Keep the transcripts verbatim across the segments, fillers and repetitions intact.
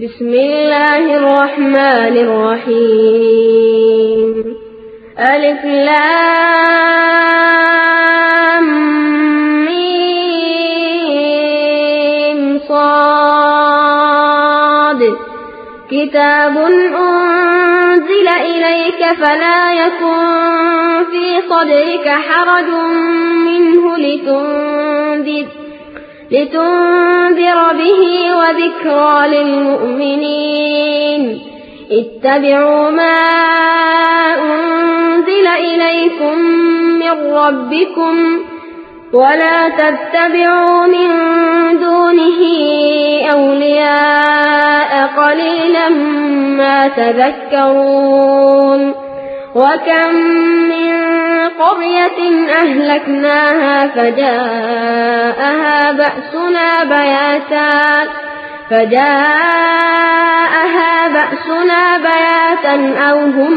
بسم الله الرحمن الرحيم ألف لام ميم صاد كتاب أنزل إليك فلا يكن في صدرك حرج منه لتنذر لتنذر به وذكرى للمؤمنين اتبعوا ما أنزل إليكم من ربكم ولا تتبعوا من دونه أولياء قليلا ما تذكرون وكم من قرية أهلكناها فجاءها بأسنا بياتا فجاءها بأسنا بياتا أو هم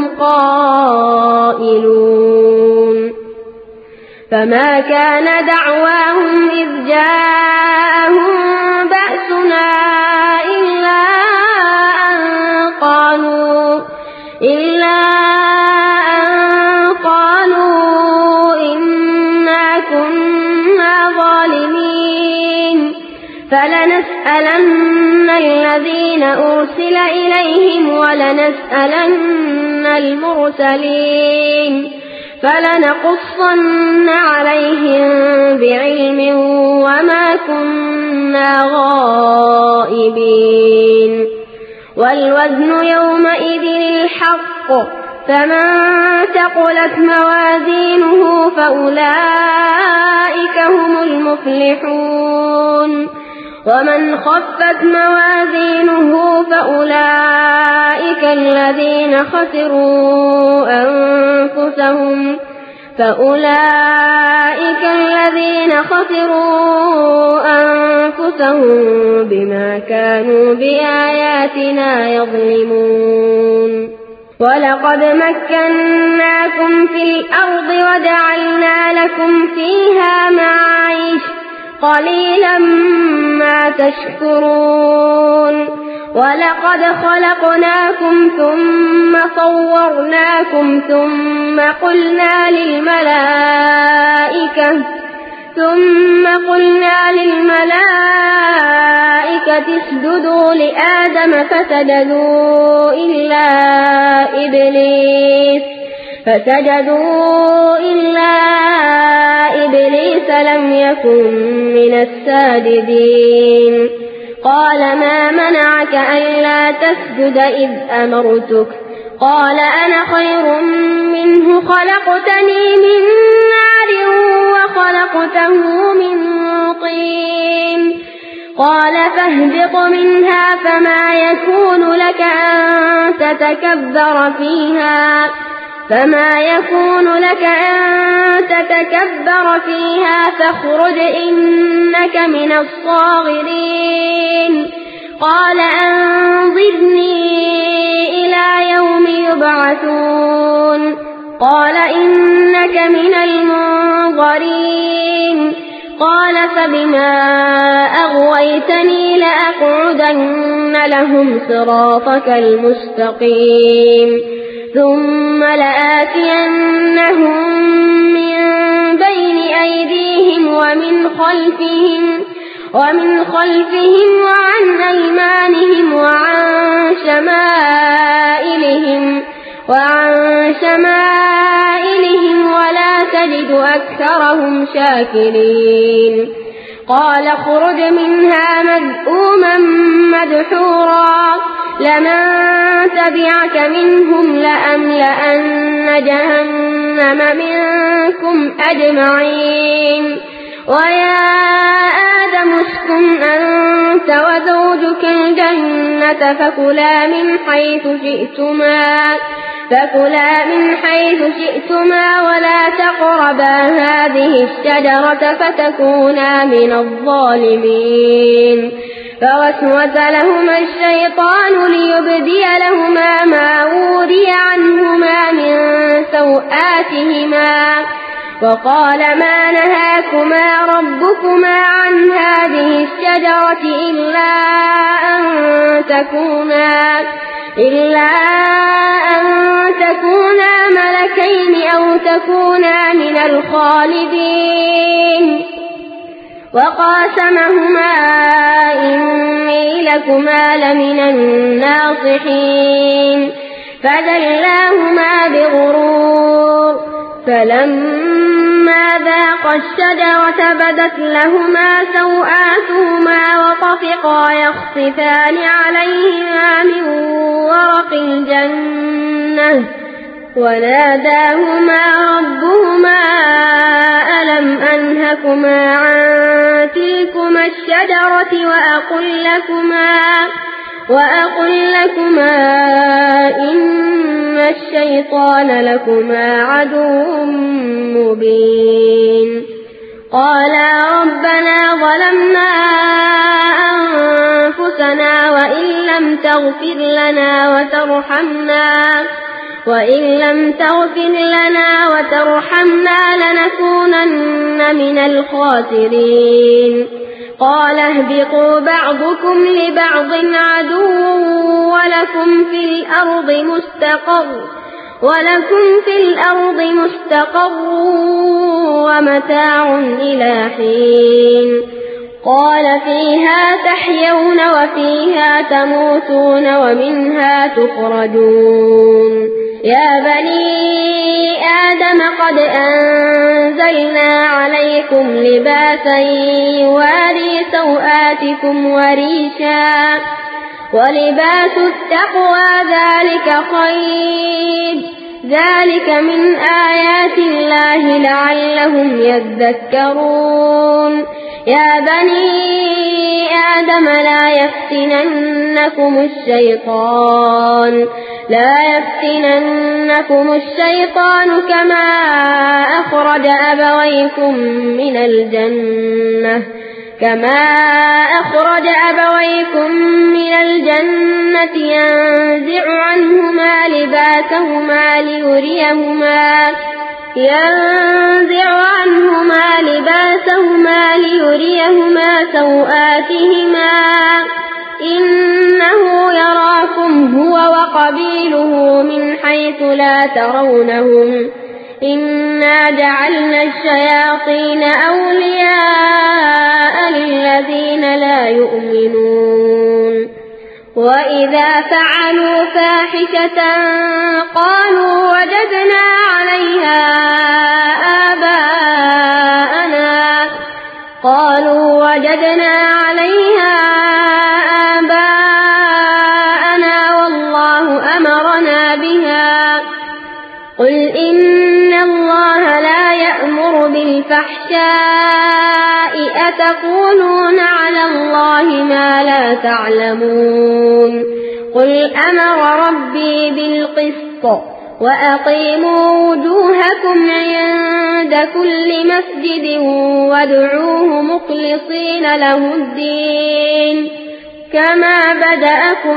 قائلون فما كان دعواهم إذ جاءهم بأسنا إلا أن قالوا إلا أن قالوا إنا كنا ظالمين فلنسألن الذين أرسل إليهم ولنسألن المرسلين فلنقصن عليهم بعلم وما كنا غائبين والوزن يومئذ الحق فمن ثقلت موازينه فأولئك هم المفلحون ومن خفت موازينه فأولئك الذين خسروا أنفسهم فأولئك الذين خسروا أنفسهم بما كانوا بآياتنا يظلمون ولقد مكناكم في الأرض وجعلنا لكم فيها معايش قليلا ما تشكرون ولقد خلقناكم ثم صورناكم ثم قلنا للملائكة ثم قلنا للملائكة اسجدوا لآدم فسجدوا إلا إبليس فسجدوا إلا إبليس لم يكن من الساجدين قال ما منعك ألا تسجد إذ أمرتك قال أنا خير منه خلقتني من نار وخلقته من طين قال فاهبط منها فما يكون لك أن تتكبر فيها فما يكون لك أن تتكبر فيها فاخرج إنك من الصاغرين قال أنظرني إلى يوم يبعثون قال إنك من المنظرين قال فبما أغويتني لأقعدن لهم صراطك المستقيم ثم لآتينهم من بين أيديهم ومن خلفهم ومن خلفهم وعن أيمانهم وعن شمائلهم وعن شمائلهم ولا تجد أكثرهم شاكرين قال اخرج منها مذءوما مدحورا لمن تبعك منهم لأملأن جهنم منكم أجمعين ويا آدم اسكن أنت وزوجك الجنة فكلا من حيث شئتما فكلا من حيث شئتما ولا تقربا هذه الشجرة فتكونا من الظالمين فوسوس لهما الشيطان ليبدي لهما ما وري عنهما من سوآتهما وقال ما نهاكما ربكما عن هذه الشجرة إلا أن تكونا إلا أن تكونا ملكين أو تكونا من الخالدين وقاسمهما إني لكما لمن الناصحين فدلاهما بغرور فلما ذاقا الشجرة بدت لهما سوآتهما وطفقا يخصفان عليهما من ورق الجنة وناداهما ربهما ألم أنهكما عن تلكما الشجرة وأقل لكما وأقل لكما إن الشيطان لكما عدو مبين قالا ربنا ظلمنا أنفسنا وإن لم تغفر لنا وترحمنا وإن لم تغفر لنا وترحمنا لنكونن من الخاسرين قال اهبطوا بعضكم لبعض عدو ولكم في الأرض مستقر ولكم في الأرض مستقر ومتاع إلى حين قال فيها تحيون وفيها تموتون ومنها تخرجون يا بني آدم قد أنزلنا عليكم لباسا يواري سوآتكم وريشا ولباس التقوى ذلك خير ذلك من آيات الله لعلهم يذكرون يا بني آدم لا يفتننكم الشيطان لا يفتننكم الشيطان كما أخرج أبويكم من الجنة كما أخرج أبويكم من الجنة ينزع عنهما لباسهما ليريهما ينزع عنهما لباسهما ليريهما سوآتهما إنه يراكم هو وقبيله من حيث لا ترونهم إنا جعلنا الشياطين أولياء للذين لا يؤمنون وإذا فعلوا فاحشة قالوا وجدنا عليها آباءنا قالوا وجدنا عليها آباءنا والله أمرنا بها قل إن الله لا يأمر بالفحشاء أتقولون على الله ما لا تعلمون قل أمر ربي بالقسط وأقيموا وجوهكم عند كل مسجد وادعوه مخلصين له الدين كما بدأكم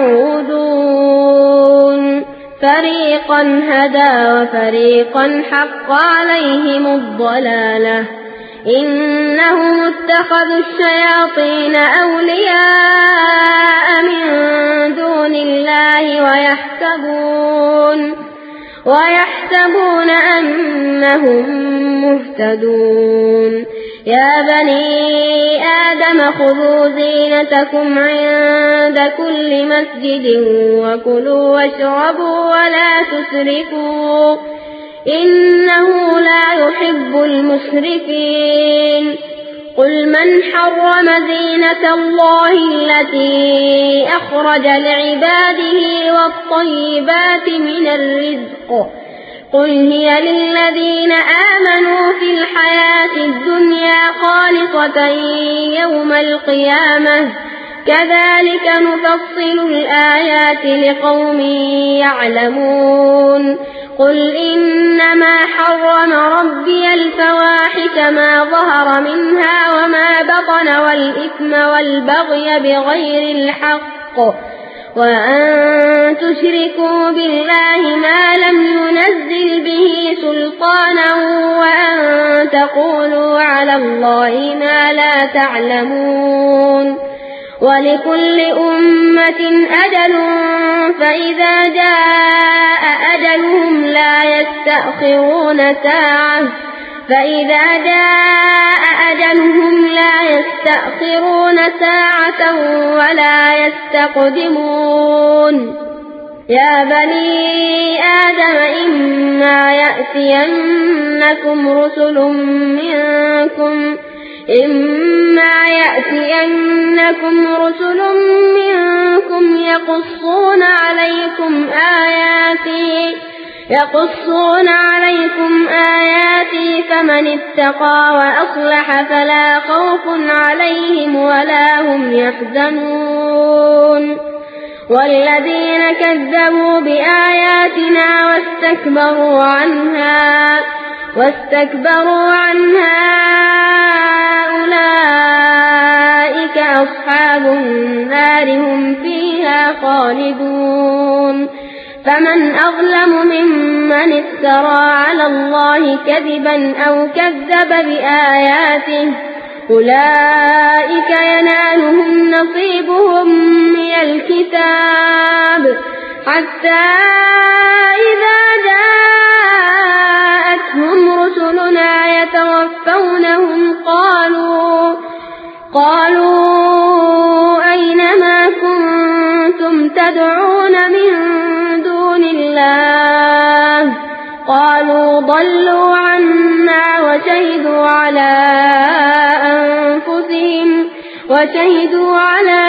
تعودون فريقا هدى وفريقا حق عليهم الضلالة إنهم اتخذوا الشياطين أولياء من دون الله ويحسبون ويحسبون أنهم مهتدون يا بني آدم خذوا زينتكم عند كل مسجد وكلوا واشربوا ولا تسرفوا إنه لا يحب المسرفين قل من حرم زينة الله التي أخرج لعباده والطيبات من الرزق قل هي للذين آمنوا في الحياة الدنيا خالصة يوم القيامة كذلك نفصل الآيات لقوم يعلمون قل إنما حرم ربي الفواحش ما ظهر منها وما بطن والإثم والبغي بغير الحق وأن تشركوا بالله ما لم ينزل به سلطانا وأن تقولوا على الله ما لا تعلمون ولكل أمة أجل فإذا جاء أجلهم لا يستأخرون ساعة فإذا جاء أجلهم لا يستأخرون ساعة ولا يستقدمون يا بني آدم إما يأتينكم رسل منكم إما يأتينكم رسل منكم يقصون عليكم آياتي يقصون عليكم آياتي فمن اتقى وأصلح فلا خوف عليهم ولا هم يحزنون والذين كذبوا بآياتنا واستكبروا عنها واستكبروا عنها أولئك أصحاب النار هم فيها خالدون فمن أظلم ممن افترى على الله كذبا أو كذب بآياته أولئك ينالهم نصيبهم من الكتاب حتى إذا جاءتهم رسلنا يتوفونهم قالوا قالوا أين ما كنتم تدعون من دون الله قالوا ضلوا عنا وشهدوا على أنفسهم وشهدوا على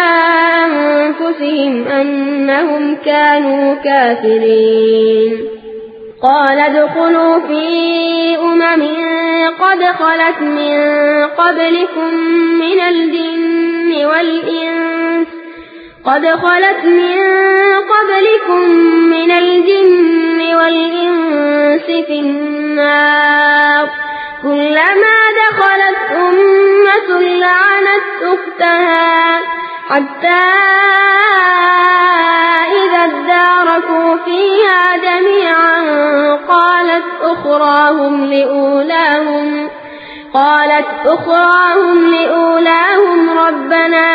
أنفسهم أنهم كانوا كافرين قال ادخلوا في أمم قد خلت من قبلكم من الجن والإنس قد خلت من قبلكم من الجن والإنس في النار كلما دخلت أمة لعنت أختها حتى إذا اداركوا فيها جميعا قالت أخراهم لأولاهم قالت أخراهم لأولاهم ربنا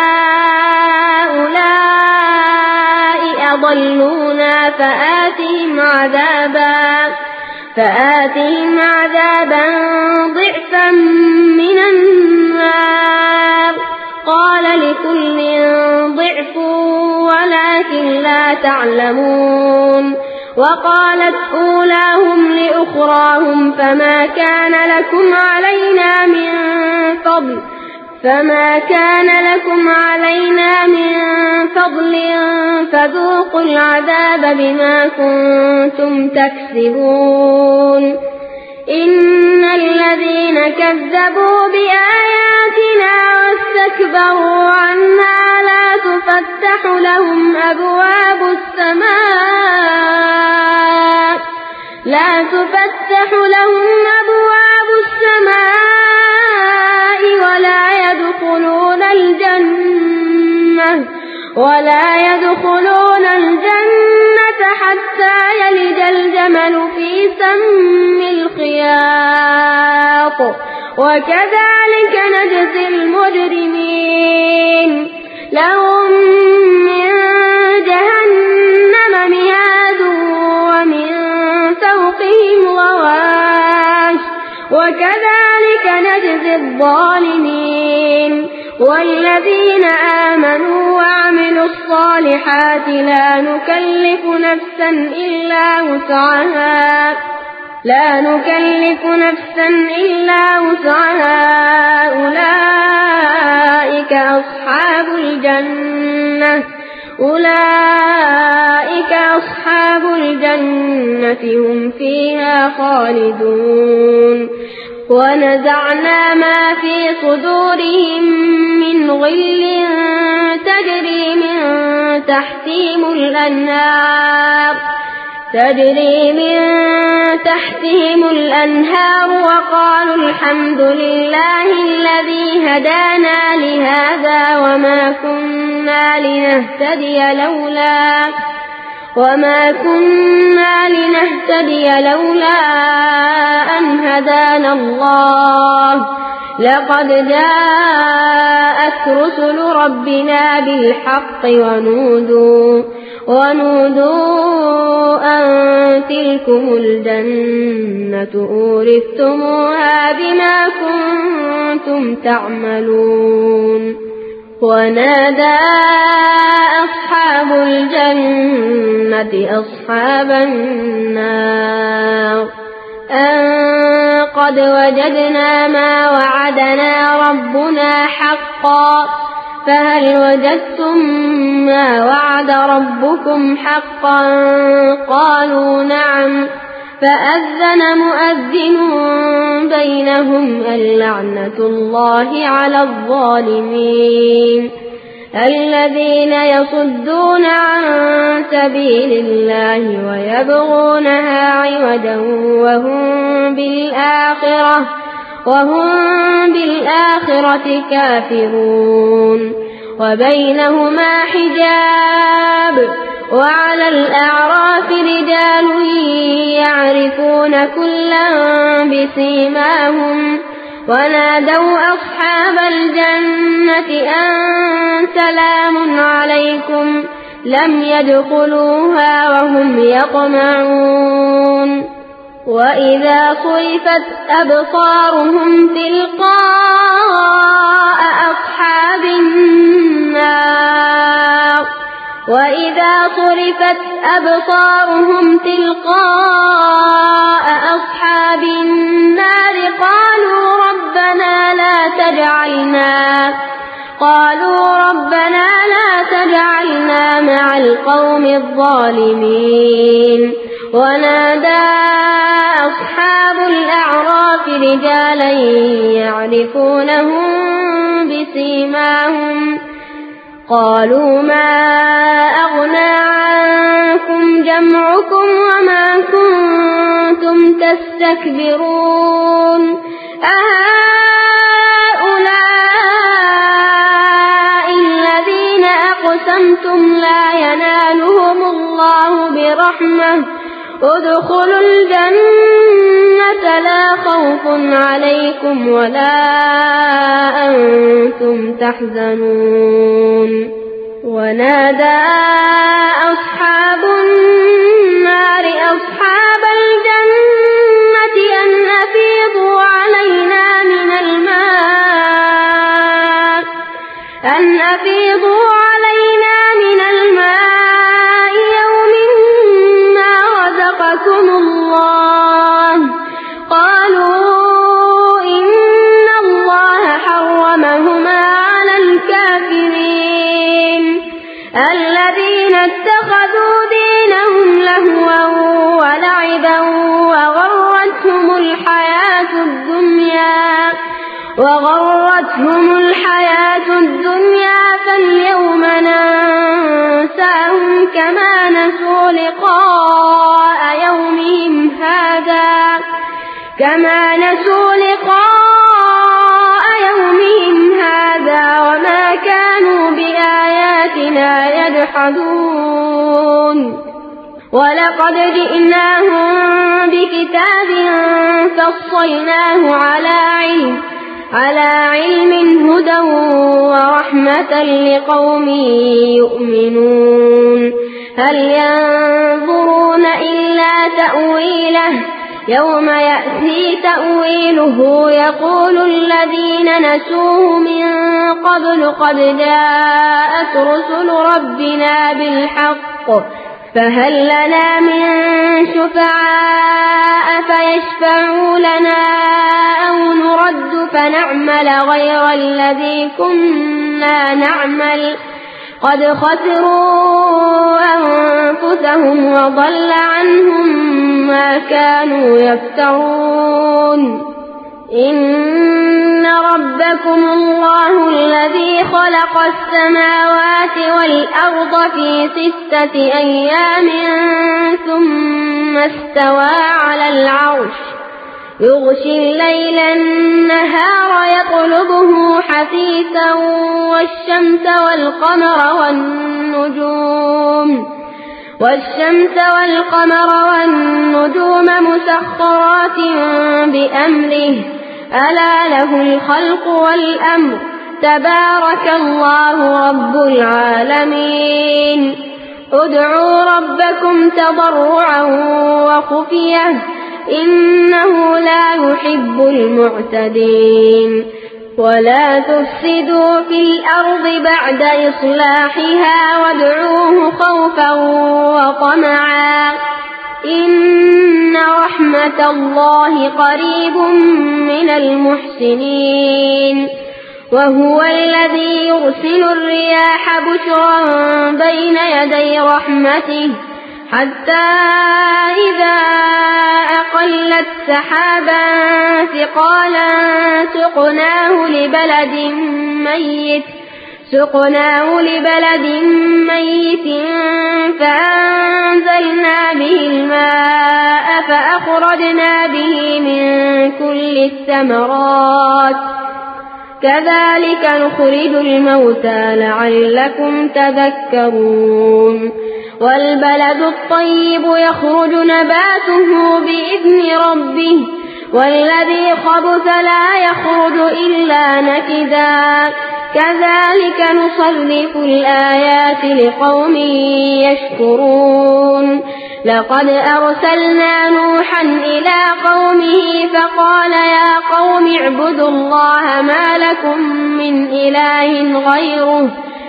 هؤلاء أضلونا فآتهم عذابا فآتهم عذابا ضعفا من النار قال لكل ضعف ولكن لا تعلمون وقالت أولاهم لأخراهم فما كان لكم علينا من فضل فما كان لكم علينا من فضل فذوقوا العذاب بما كنتم تكسبون إن الذين كذبوا بآياتنا واستكبروا عنها لا تفتح لهم أبواب السماء لا تفتح لهم أبواب السماء ولا يدخلون الجنة ولا يدخلون الجنة حتى يلج الجمل في سم الخياط وكذلك نجزي المجرمين لهم من جهنم مهاد ومن فوقهم غواش وكذلك نجزي الظالمين والذين آمنوا وعملوا الصالحات لا نكلف نفسا إلا وسعها لا نكلف نفسا إلا وسعها أولئك أصحاب الجنة أولئك أصحاب الجنة هم فيها خالدون ونزعنا ما في صدورهم من غل تجري من تحتهم الأنهار تجري من تحتهم الأنهار وقالوا الحمد لله الذي هدانا لهذا وما كنا لنهتدي لولا وما كنا لنهتدي لولا أن هدانا الله لقد جاءت رسل ربنا بالحق ونودوا ونودوا أن تلكم الجنة أورثتموها بما كنتم تعملون ونادى أصحاب الجنة أصحاب النار أن قد وجدنا ما وعدنا ربنا حقا فهل وجدتم ما وعد ربكم حقا قالوا نعم فأذن مؤذن بينهم اللعنة الله على الظالمين الذين يصدون عن سبيل الله ويبغونها عوجا وهم بالآخرة وهم بالآخرة كافرون وبينهما حجاب وعلى الأعراف رجال يعرفون كلا بسيماهم ونادوا أصحاب الجنة أن سلام عليكم لم يدخلوها وهم يطمعون وإذا صرفت أبصارهم تلقاء أصحاب النار وإذا صرفت أبصارهم تلقاء أصحاب النار قالوا ربنا لا تجعلنا قالوا ربنا لا تجعلنا مع القوم الظالمين ونادى أصحاب الأعراف رجالا يعرفونهم بسيماهم قالوا ما أغنى عنكم جمعكم وما كنتم تستكبرون أهؤلاء الذين أقسمتم لا ينالهم الله برحمة ادخلوا الجنة لا خوف عليكم ولا أنتم تحزنون ونادى أصحاب النار أصحاب الجنة أن أفيضوا علينا من الماء أن أفيضوا علينا من الماء يوم ما رزقكم الله قالوا إن الله حرمهما على الكافرين الذين اتخذوا دينهم لهوا ولعبا وغرتهم الحياة الدنيا وغرتهم الحياة الدنيا فاليوم ننساهم كما نسوا لقاء يومهم هذا كما نسوا لقاء يومهم هذا وما كانوا بآياتنا يجحدون ولقد جئناهم بكتاب فصلناه على علم على علم هدى ورحمة لقوم يؤمنون هل ينظرون إلا تأويله يوم يأتي تأويله يقول الذين نسوه من قبل قد جاءت رسل ربنا بالحق فهل لنا من شفعاء فيشفعوا لنا أو نرد فنعمل غير الذي كنا نعمل قد خسروا أنفسهم وضل عنهم ما كانوا يفترون إن إن ربكم الله الذي خلق السماوات والأرض في ستة أيام ثم استوى على العرش يغشي الليل النهار يطلبه حثيثا والشمس والقمر والنجوم والشمس والقمر والنجوم مسخرات بأمره ألا له الخلق والأمر تبارك الله رب العالمين ادعوا ربكم تضرعا وخفية إنه لا يحب المعتدين ولا تفسدوا في الأرض بعد إصلاحها وادعوه خوفا وطمعا إن رحمة الله قريب من المحسنين وهو الذي يرسل الرياح بشرا بين يدي رحمته حتى إذا أقلت سحابا ثقالا سقناه لبلد ميت سقناه لبلد ميت فأنزلنا به الماء فأخرجنا به من كل الثمرات كذلك نخرج الموتى لعلكم تذكرون والبلد الطيب يخرج نباته بإذن ربه والذي خبث لا يخرج إلا نكدا كذلك نصرف الآيات لقوم يشكرون لقد أرسلنا نوحا إلى قومه فقال يا قوم اعبدوا الله ما لكم من إله غيره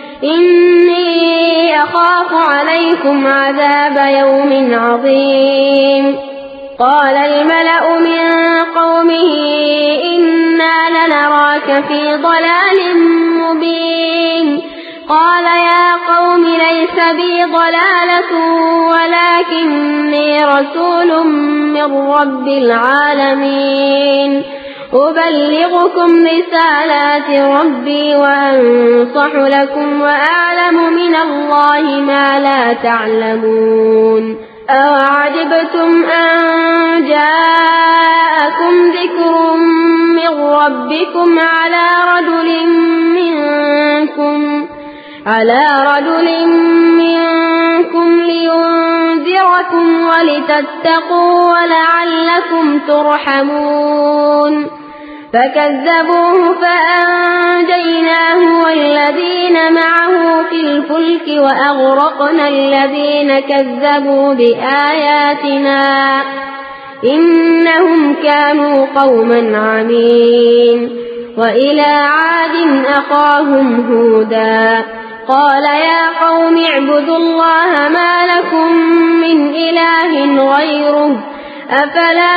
إني أخاف عليكم عذاب يوم عظيم قال الملأ من قومه إنا لنراك في ضلال مبين قال يا قوم ليس بي ضلالة ولكني رسول من رب العالمين أبلغكم رسالات ربي وأنصح لكم وأعلم من الله ما لا تعلمون أوعجبتم أن جاءكم ذكر من ربكم على رجل منكم على رجل منكم لينذركم ولتتقوا ولعلكم ترحمون فكذبوه فأنجيناه والذين معه في الفلك وأغرقنا الذين كذبوا بآياتنا إنهم كانوا قوما عمين وإلى عاد أخاهم هودا قال يا قوم اعبدوا الله ما لكم من إله غيره أفلا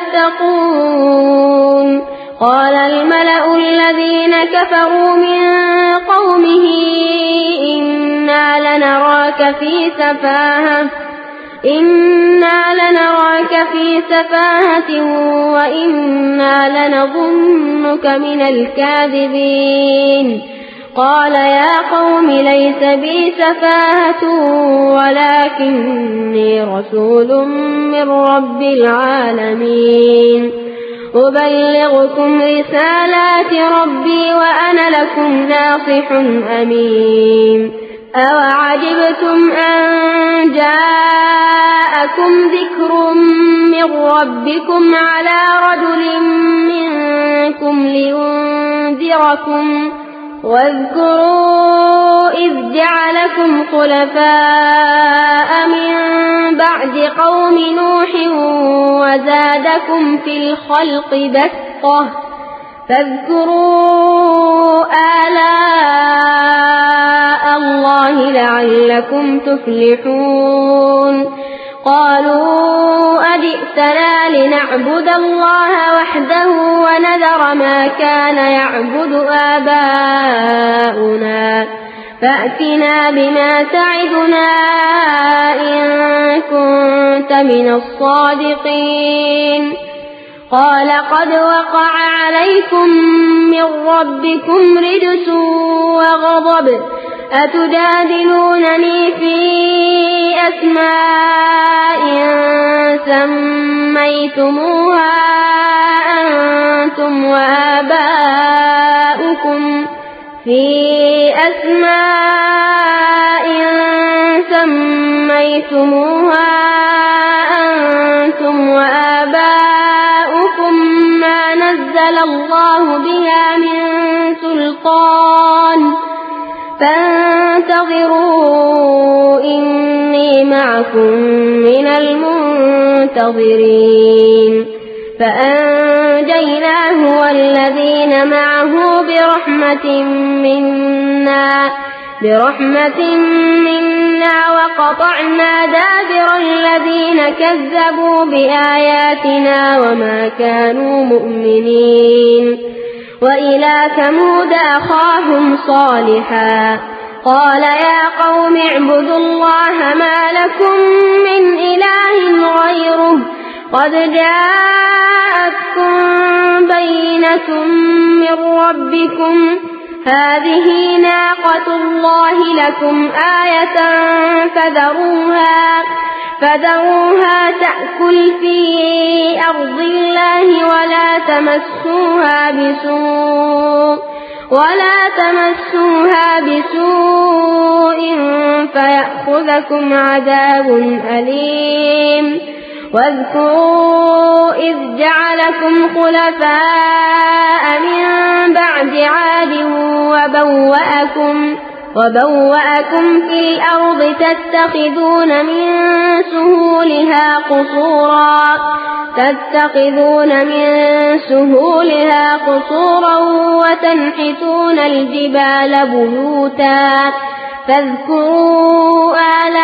تتقون قال الملأ الذين كفروا من قومه إنا لنراك في سفاهة إنا لنراك في سفاهة وإنا لنظنك من الكاذبين قال يا قوم ليس بي سفاهة ولكني رسول من رب العالمين أبلغكم رسالات ربي وأنا لكم ناصح أمين أوعجبتم أن جاءكم ذكر من ربكم على رجل منكم لينذركم واذكروا إذ جعلكم خلفاء من بعد قوم نوح وزادكم في الخلق بسطة فاذكروا آلاء الله لعلكم تفلحون قالوا أجئتنا لنعبد الله وحده ونذر ما كان يعبد آباؤنا فأتنا بما تعدنا إن كنت من الصادقين قال قد وقع عليكم من ربكم رجس وغضب أتجادلونني في أسماء سميتموها أنتم وآباؤكم في أسماء سميتموها أنتم وآباؤكم ما نزل الله بها من سلطان فانتظروا إني معكم من المنتظرين فأنجيناه والذين معه برحمة منا برحمة منا وقطعنا دابر الذين كذبوا بآياتنا وما كانوا مؤمنين وإلى ثمود أخاهم صالحا قال يا قوم اعبدوا الله ما لكم من إله غيره قد جاءتكم بينة من ربكم هذه ناقة الله لكم آية فذروها فذروها تأكل في أرض الله ولا تمسوها بسوء ولا تمسوها بسوء فيأخذكم عذاب أليم واذكروا إذ جعلكم خلفاء من بعد عاد وبوأكم وبوأكم في الأرض تتخذون من سهولها قصورا تتخذون من سهولها قصورا وتنحتون الجبال بيوتا فاذكروا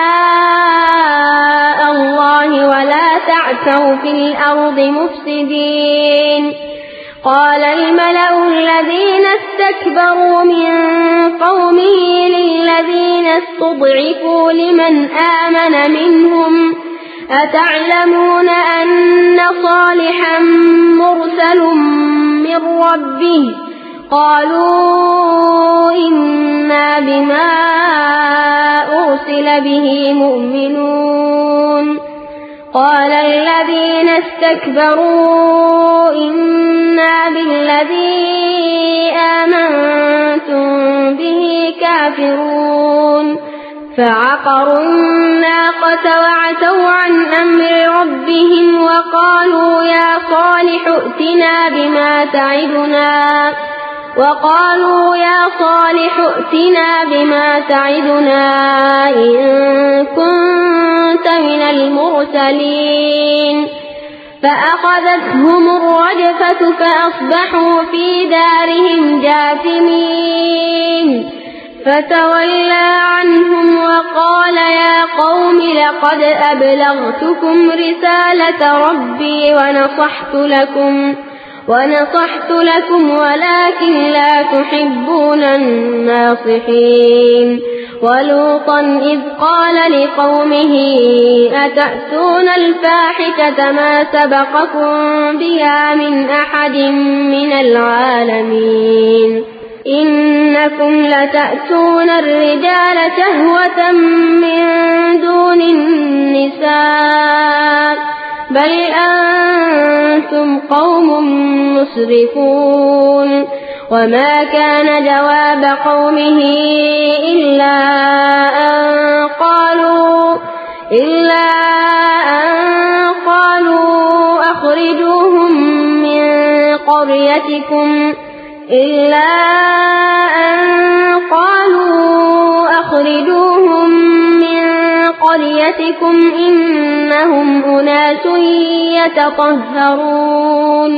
آلاء الله ولا تعثوا في الأرض مفسدين قال الملأ الذين استكبروا من قومه للذين استضعفوا لمن آمن منهم أتعلمون أن صالحا مرسل من ربه قالوا إنا بما أرسل به مؤمنون قال الذين استكبروا إنا بالذي آمنتم به كافرون فعقروا الناقة وعتوا عن أمر ربهم وقالوا يا صالح ائتنا بما تعدنا وقالوا يا صالح ائتنا بما تعدنا إن كنت من المرسلين فأخذتهم الرجفة فأصبحوا في دارهم جاثمين فتولى عنهم وقال يا قوم لقد أبلغتكم رسالة ربي ونصحت لكم ونصحت لكم ولكن لا تحبون الناصحين ولوطا إذ قال لقومه أتأتون الفاحشة ما سبقكم بها من أحد من العالمين إنكم لتأتون الرجال شهوة من دون النساء بل أنتم قوم مسرفون وما كان جواب قومه إلا أن قالوا إلا أن قالوا أخرجوهم من قريتكم إلا أن قالوا أخرجوهم من قريتكم إنهم أناس يتطهرون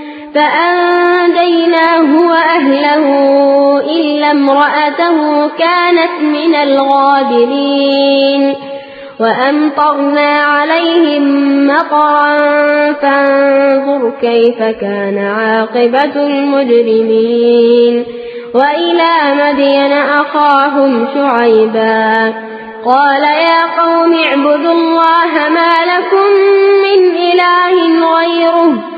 فأنجيناه وأهله إلا امرأته كانت من الغابرين وأمطرنا عليهم مطرا فانظر كيف كان عاقبة المجرمين وإلى مدين أخاهم شعيبا قال يا قوم اعبدوا الله ما لكم من إله غيره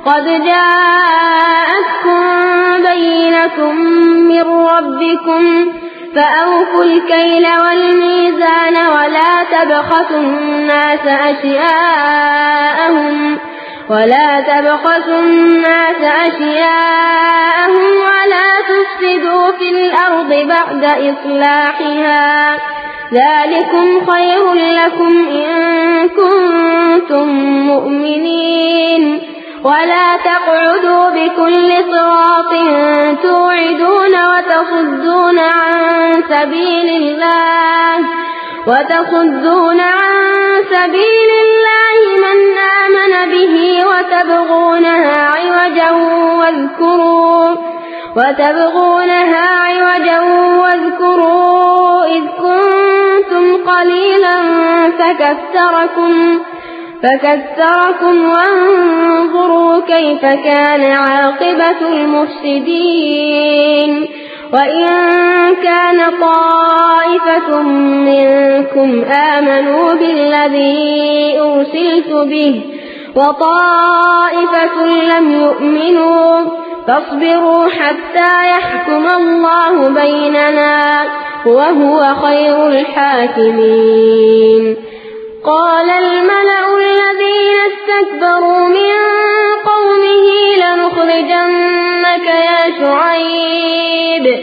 قد جاءتكم بينة من ربكم فأوفوا الكيل والميزان ولا تبخسوا الناس أشياءهم ولا تبخسوا الناس أشياءهم ولا تفسدوا في الأرض بعد إصلاحها ذلكم خير لكم إن كنتم مؤمنين ولا تقعدوا بكل صراط توعدون وتصدون عن سبيل الله وتصدون عن سبيل الله من آمن به وتبغونها عوجا واذكروا وتبغونها عوجا واذكروا إذ كنتم قليلا فكثركم فكثركم وانظروا كيف كان عاقبة المفسدين وإن كان طائفة منكم آمنوا بالذي أرسلت به وطائفة لم يؤمنوا فاصبروا حتى يحكم الله بيننا وهو خير الحاكمين. قال الملأ الذين استكبروا من قومه لنخرجنك يا شعيب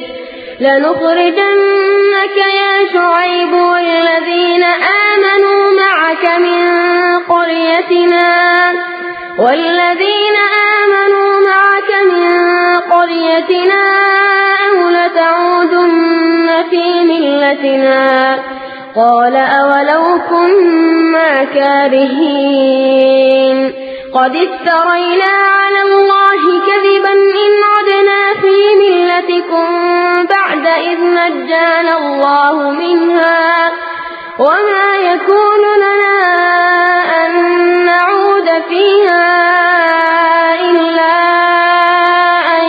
لنخرجنك يا شعيب والذين آمنوا معك من قريتنا والذين آمنوا معك من قريتنا أو لتعودن في ملتنا قال أولو كنا كارهين قد افترينا على الله كذبا إن عدنا في ملتكم بعد إذ نجانا الله منها وما يكون لنا أن نعود فيها إلا أن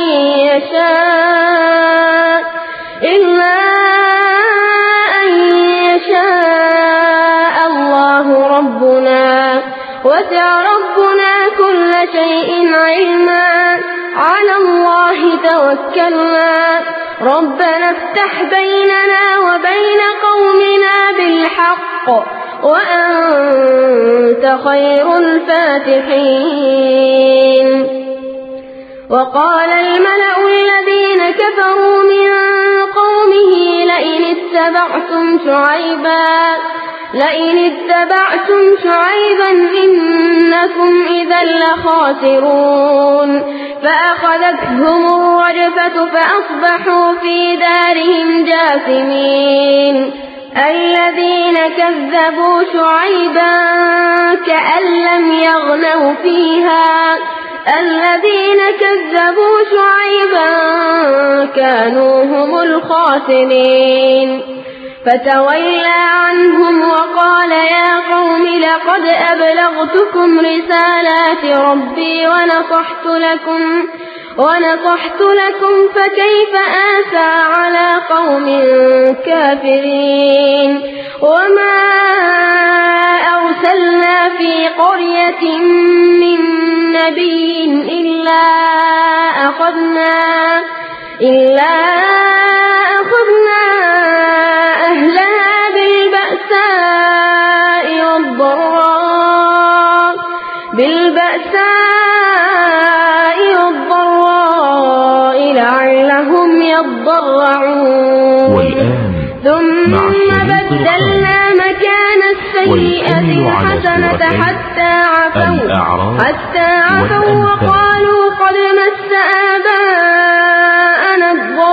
يشاء إلا أن يشاء الله ربنا وسع ربنا كل شيء علما على الله توكلنا ربنا افتح بيننا وبين قومنا بالحق وأنت خير الفاتحين. وقال الملأ الذين كفروا من قومه لئن اتبعتم شعيبا لئن اتبعتم شعيبا إنكم إذا لخاسرون فأخذتهم الرجفة فأصبحوا في دارهم جاثمين. الذين كذبوا شعيبا كأن لم يغنوا فيها الذين كذبوا شعيبا كانوا هم الخاسرين. فتولى عنهم وقال يا قوم لقد أبلغتكم رسالات ربي ونصحت لكم ونصحت لكم فكيف آسى على قوم كافرين. وما أرسلنا في قرية من نبي إلا أخذنا إلا أخذنا أهلها بالبأساء والضراء بالبأساء والضراء لعلهم يضرعون. ثم بدلنا مكان السيئة الحسنة حتى عفوا حتى عفوا وقالوا قد مس آباءنا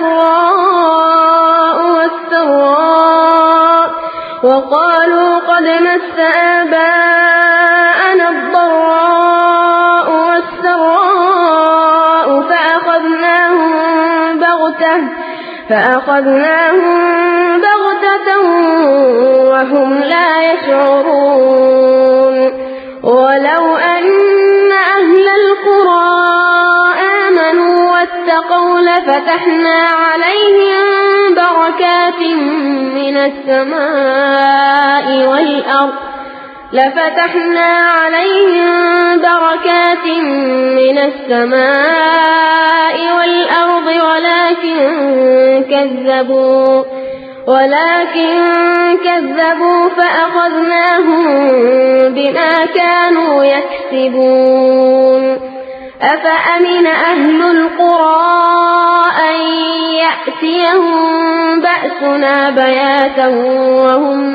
الضراء والسراء وقالوا قد مس آباءنا الضراء والسراء فأخذناهم بغتة فأخذناهم بغتة وهم لا يشعرون. ولو أن أهل القرى آمنوا واتقوا لفتحنا عليهم بركات من السماء والأرض لفتحنا عليهم بركات من السماء والأرض ولكن كذبوا ولكن كذبوا فأخذناهم بما كانوا يكسبون أفأمن أهل القرى أن يأتيهم بأسنا بياتا وهم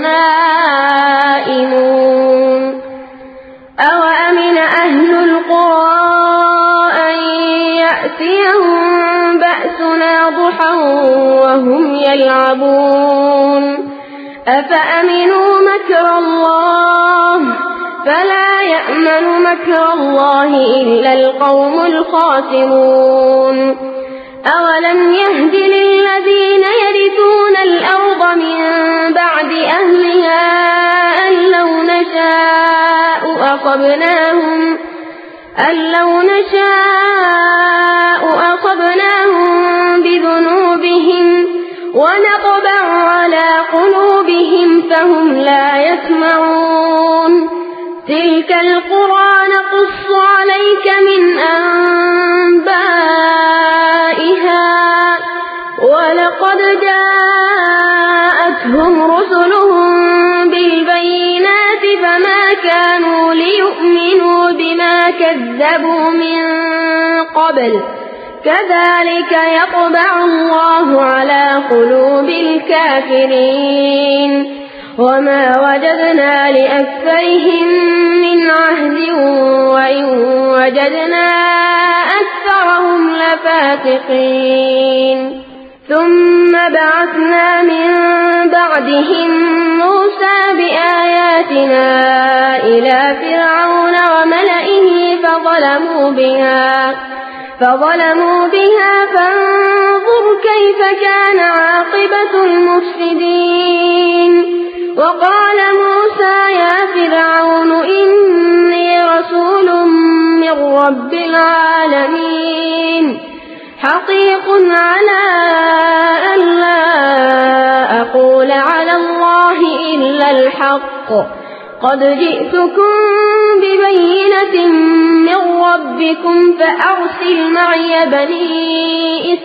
نائمون أوأمن أهل القرى أن يأتيهم بأسنا ضحى وهم يلعبون أفأمنوا مكر الله فلا يأمن مكر الله إلا القوم الخاسرون أولم يهد للذين يرثون الأرض من بعد أهلها أن لو نشاء أصبناهم أن لو نشاء أصبناهم بذنوبهم ونطبع على قلوبهم فهم لا يسمعون تلك القرى نقص عليك من أنبائها ولقد جاءتهم رسلهم بالبينات فما كانوا ليؤمنوا بما كذبوا من قبل كذلك يطبع الله على قلوب الكافرين وما وجدنا لأكثرهم من عهد وإن وجدنا أكثرهم لفاسقين ثم بعثنا من بعدهم موسى بآياتنا إلى فرعون وملئه فظلموا بها فظلموا بها فانظر كيف كان عاقبة المفسدين وقال موسى يا فرعون إني رسول من رب العالمين حقيق على أن لا أقول على الله إلا الحق قد جئتكم ببينة من ربكم فأرسل معي بني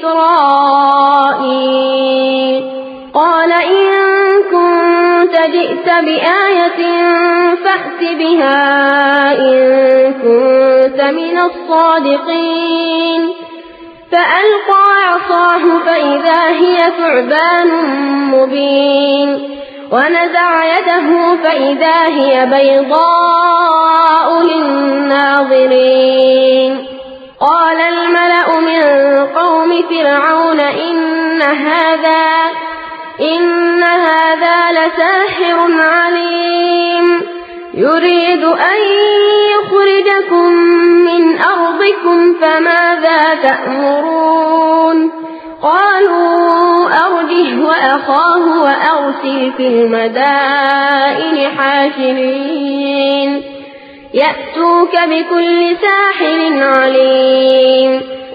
إسرائيل قال إن كنت جئت بآية فأت بها إن كنت من الصادقين فألقى عصاه فإذا هي ثعبان مبين ونزع يده فإذا هي بيضاء للناظرين قال الملأ من قوم فرعون إن هذا إن هذا لساحر عليم يريد أن يخرجكم من أرضكم فماذا تأمرون قالوا أرجه وأخاه وأرسل في المدائن حاشرين يأتوك بكل ساحر عليم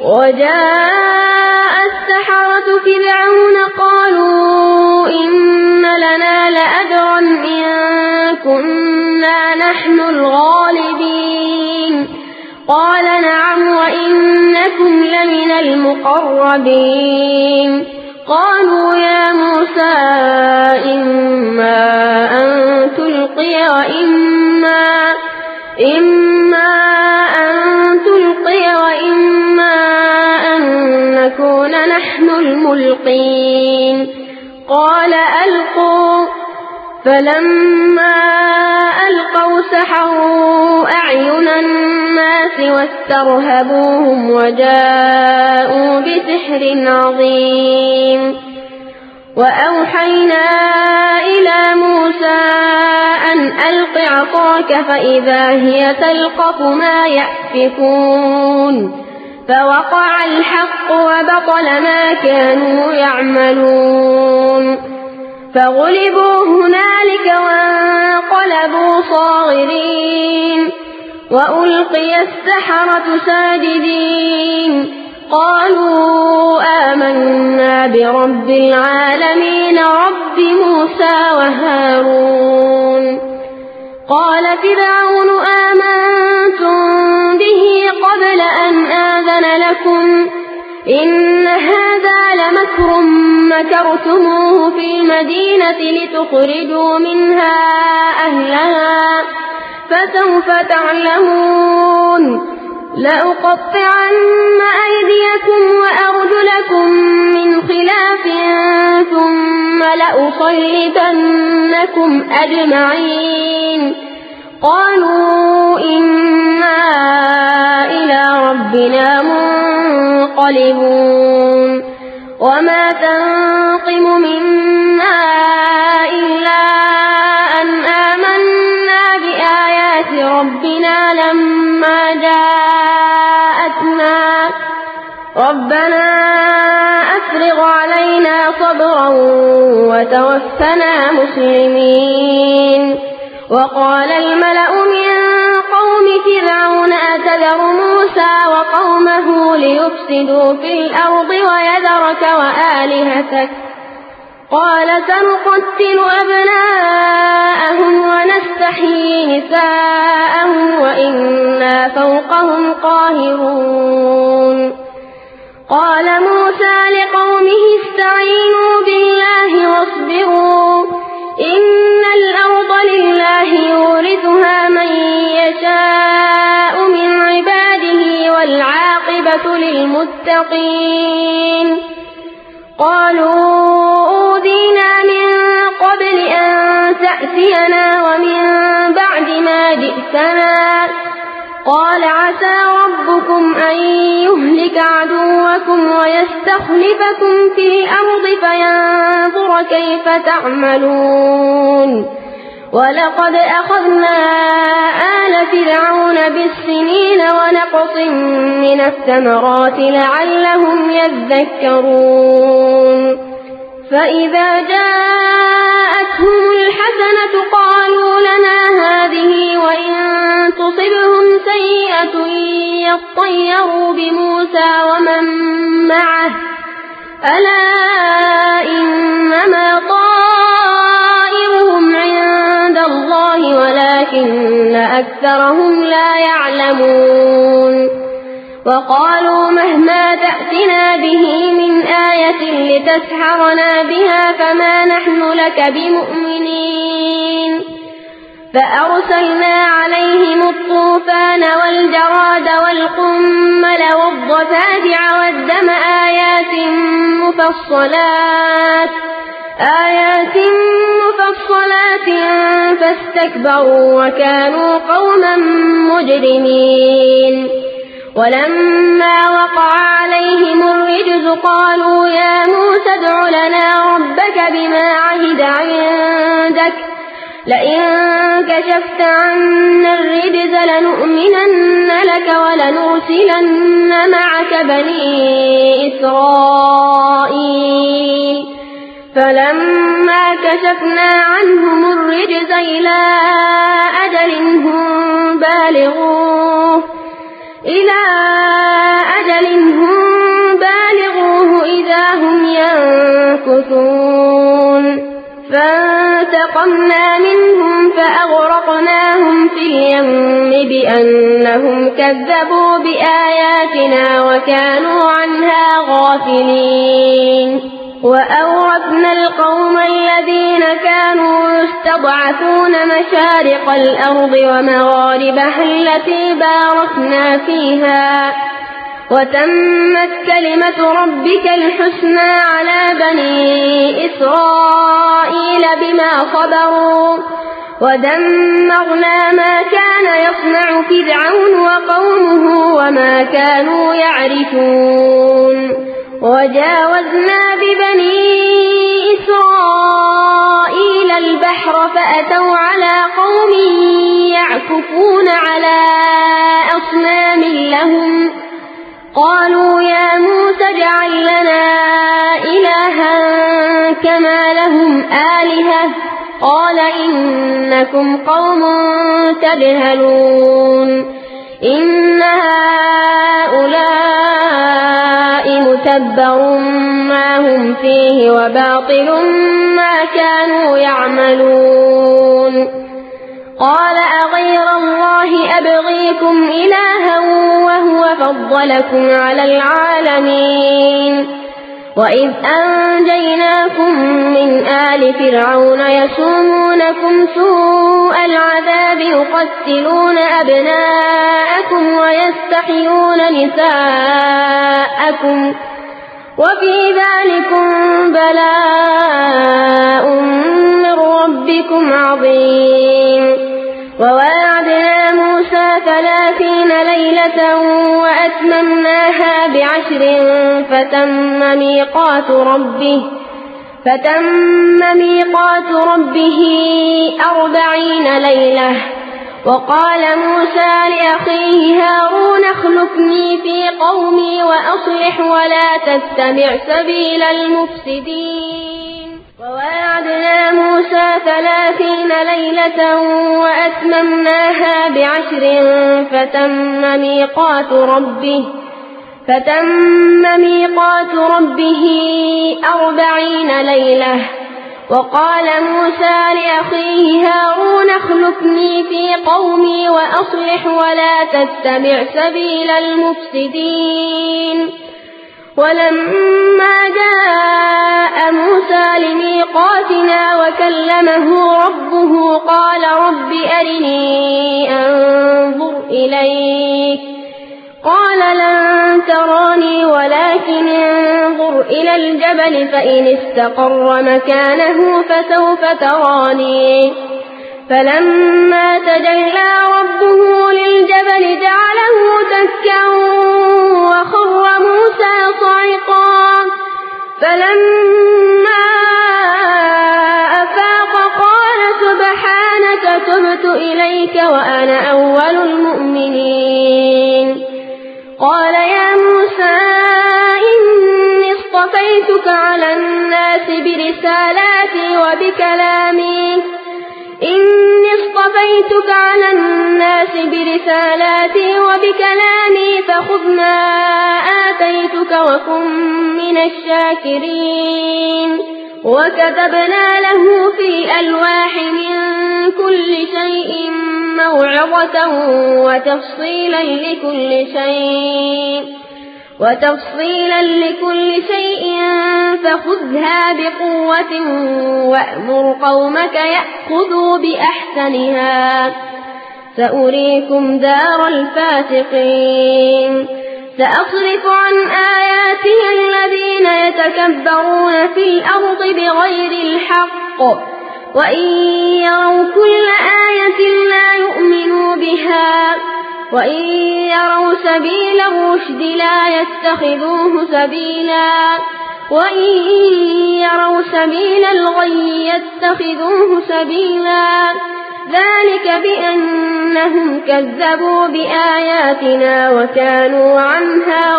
وجاء السحرة فرعون قالوا إن لنا لأجرا إن كنا نحن الغالبين قال نعم وإنكم لمن المقربين قالوا يا موسى إما أن تلقي وإما إما أن تلقي وإما أن نكون نحن الملقين قال ألقوا فلما ألقوا سحروا أعين الناس واسترهبوهم وجاءوا بسحر عظيم وأوحينا إلى موسى أن ألق عصاك فإذا هي تلقف ما يأفكون فوقع الحق وبطل ما كانوا يعملون فغلبوا هنالك وانقلبوا صاغرين وألقي السحرة ساجدين قالوا آمنا برب العالمين رب موسى وهارون قال فرعون آمنتم به قبل أن آذن لكم إن هذا لمكر مكرتموه في المدينة لتخرجوا منها أهلها فسوف تعلمون لأقطعن أيديكم وأرجلكم من خلاف ثم لأصلبنكم أجمعين قالوا إنا إلى ربنا منقلبون وما تنقم منا إلا أن آمنا بآيات ربنا لما جاءتنا ربنا أفرغ علينا صبرا وتوفنا مسلمين وقال الملأ من قوم فرعون أتذر موسى وقومه ليفسدوا في الأرض ويذرك وآلهتك قال سنقتل أبناءهم ونستحيي نساءهم وإنا فوقهم قاهرون قال موسى لقومه استعينوا بالله واصبروا إن الأرض لله يورثها من يشاء من عباده والعاقبة للمتقين قالوا أوذينا من قبل أن تأتينا ومن بعد ما جئتنا قال عسى ربكم أن يهلك عدوكم ويستخلفكم في الأرض فينظر كيف تعملون ولقد أخذنا آل فرعون بالسنين ونقص من الثمرات لعلهم يذكرون فإذا جاءتهم الحسنة قالوا لنا هذه وإن تصبهم سيئة يطيروا بموسى ومن معه ألا إنما طائرهم عند الله ولكن أكثرهم لا يعلمون وقالوا مهما تأتنا به من آية لتسحرنا بها فما نحن لك بمؤمنين فأرسلنا عليهم الطوفان والجراد والقمل والضفادع والدم آيات مفصلات آيات مفصلات فاستكبروا وكانوا قوما مجرمين ولما وقع عليهم الرجز قالوا يا موسى ادع لنا ربك بما عهد عندك لئن كشفت عنا الرجز لنؤمنن لك ولنرسلن معك بني إسرائيل فلما كشفنا عنهم الرجز إلى أجل هم بالغوه إلى أجل هم بالغوه إذا هم ينكثون فانتقمنا منهم فأغرقناهم في اليم بأنهم كذبوا بآياتنا وكانوا عنها غافلين وأورثنا القوم الذين كانوا يستضعفون مشارق الأرض ومغاربها التي باركنا فيها وتمت كلمة ربك الحسنى على بني إسرائيل بما صبروا ودمرنا ما كان يصنع فرعون وقومه وما كانوا يعرفون وجاوزنا ببني إسرائيل البحر فأتوا على قوم يعكفون على أصنام لهم قالوا يا موسى اجعل لنا إلها كما لهم آلهة قال إنكم قوم تجهلون إن هؤلاء متبر ما هم فيه وباطل ما كانوا يعملون قال أغير الله أبغيكم إلها وهو فضلكم على العالمين وإذ أنجيناكم من آل فرعون يسومونكم سوء العذاب يقتلون أبناءكم ويستحيون نساءكم وفي ذلكم بلاء من ربكم عظيم وواعدنا موسى ثلاثين ليلة وأتممناها بعشر فتم ميقات ربه فتم ميقات ربه أربعين ليلة وقال موسى لأخيه هارون اخلفني في قومي وأصلح ولا تتبع سبيل المفسدين وواعدنا موسى ثلاثين ليلة وأتممناها بعشر فتم ميقات ربه فتم ميقات ربه أربعين ليلة وقال موسى لأخيه هارون اخلفني في قومي وأصلح ولا تتبع سبيل المفسدين ولما جاء موسى لميقاتنا وكلمه ربه قال رب أرني أنظر إليك قال لن تراني ولكن انظر إلى الجبل فإن استقر مكانه فسوف تراني فلما تجلى ربه للجبل جعله دكا وخر موسى صعقا فلما أفاق قال سبحانك تبت إليك وأنا أول المؤمنين قال يا موسى إني اصطفيتك على الناس برسالاتي وبكلامي إني اصطفيتك على الناس برسالاتي وبكلامي فخذ ما آتيتك وكن من الشاكرين وكتبنا له في الألواح من كل شيء موعظة وتفصيلا لكل شيء وتفصيلا لكل شيء فخذها بقوة وأمر قومك يأخذوا بأحسنها سأريكم دار الفاسقين سأصرف عن آياتي الذين يتكبرون في الأرض بغير الحق وإن يروا كل آية لا يؤمنوا بها وإن يروا سبيل الرشد لا يتخذوه سبيلا وإن يروا سبيل الغي يتخذوه سبيلا ذلك بأنهم كذبوا بآياتنا وكانوا عنها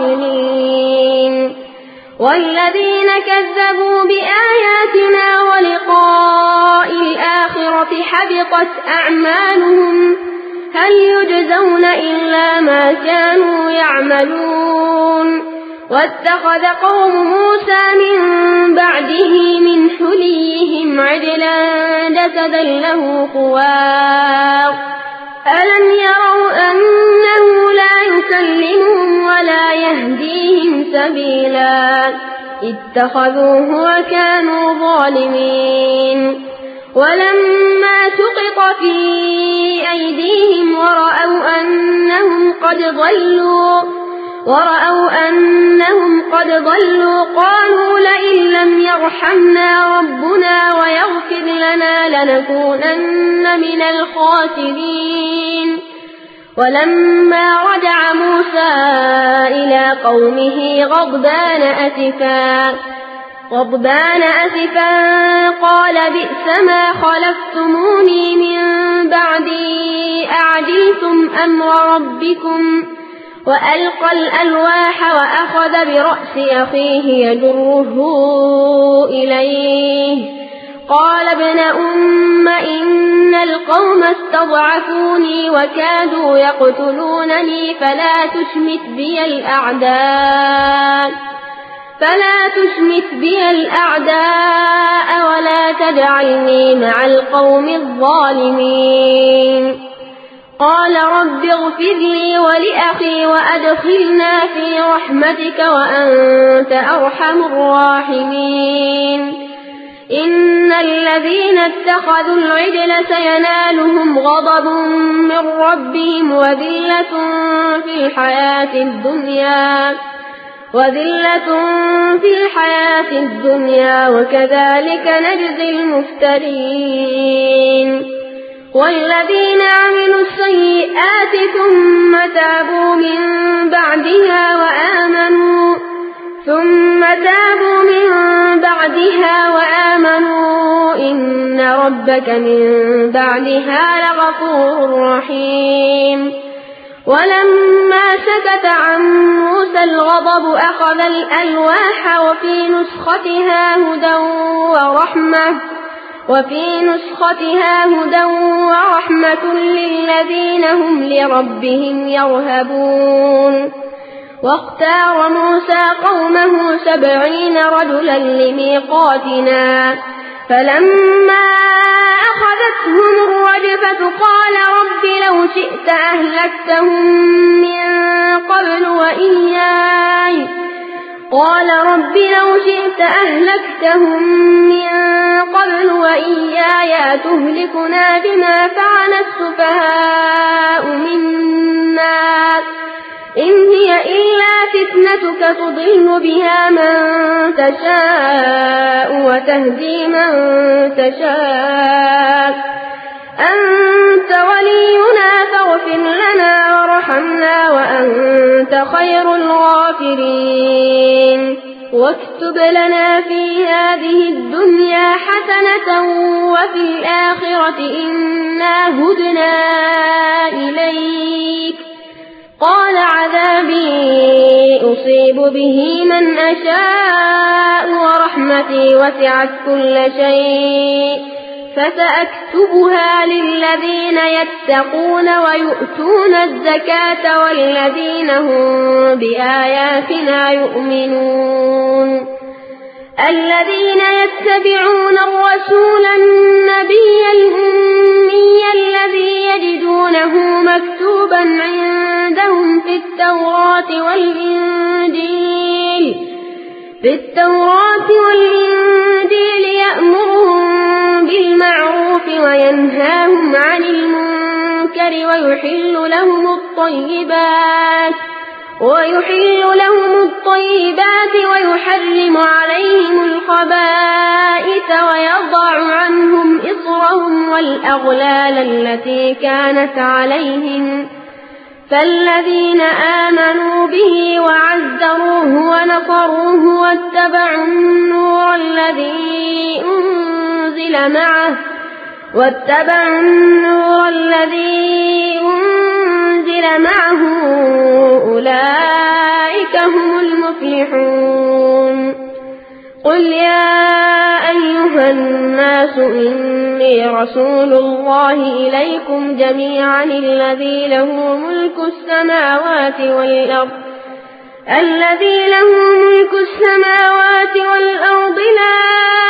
غافلين والذين كذبوا بآياتنا ولقاء الآخرة حبطت أعمالهم هل يجزون إلا ما كانوا يعملون واتخذ قوم موسى من بعده من حليهم عجلا جسدا له خوار ألم يروا أنه لا يكلمهم ولا يهديهم سبيلا اتخذوه وكانوا ظالمين ولما سقط في أيديهم ورأوا أنهم قد ضلوا ورأوا أنهم قد ضلوا قالوا لئن لم يرحمنا ربنا ويغفر لنا لنكونن من الخاسرين ولما رجع موسى إلى قومه غضبان أسفا غضبان أسفا قال بئس ما خلفتموني من بعدي أعجلتم أمر ربكم وألقى الألواح وأخذ برأس أخيه يجره إليه قال ابن أم إن القوم استضعفوني وكادوا يقتلونني فلا تشمت بي الأعداء فلا تشمت بي الأعداء ولا تجعلني مع القوم الظالمين قال رب اغفر لي ولأخي وأدخلنا في رحمتك وأنت أرحم الراحمين إن الذين اتخذوا العجل سينالهم غضب من ربهم وذلة في الحياة الدنيا وذلة في الحياة الدنيا وكذلك نجزي المفترين والذين عملوا السيئات ثم تابوا من بعدها وآمنوا ثم تابوا من بعدها وآمنوا إن ربك من بعدها لغفور رحيم ولما سكت عن موسى الغضب أخذ الألواح وفي نسختها هدى ورحمة وفي نسختها هدى ورحمة للذين هم لربهم يرهبون واختار موسى قومه سبعين رجلا لميقاتنا فلما أخذتهم الرجفة قال رب لو شئت أهلكتهم من قبل وإياي قال رب لو شئت أهلكتهم من قبل وإياي تهلكنا بما فعل السفهاء منا إن هي إلا فتنتك تضل بها من تشاء وتهدي من تشاء أنت ولينا فاغفر لنا وارحمنا وأنت خير الغافرين واكتب لنا في هذه الدنيا حسنة وفي الآخرة إنا هدنا إليك قال عذابي أصيب به من أشاء ورحمتي وسعت كل شيء فسأكتبها للذين يتقون ويؤتون الزكاة والذين هم بآياتنا يؤمنون الذين يتبعون الرسول النبي الأمي الذي يجدونه مكتوبا عندهم في التوراة والإنجيل في التوراة والإنجيل يأمرهم بالمعروف وينهاهم عن المنكر ويحل لهم الطيبات ويحل لهم الطيبات ويحرم عليهم الخبائث ويضع عنهم إصرهم والأغلال التي كانت عليهم فالذين آمنوا به وعزروه ونصروه واتبعوا النور الذي أنزل معه واتبعوا النور الذي أنزل معه أولئك هم المفلحون قل يا أيها الناس إني رسول الله إليكم جميعا الذي له ملك السماوات والأرض الذي له ملك السماوات والأرض لا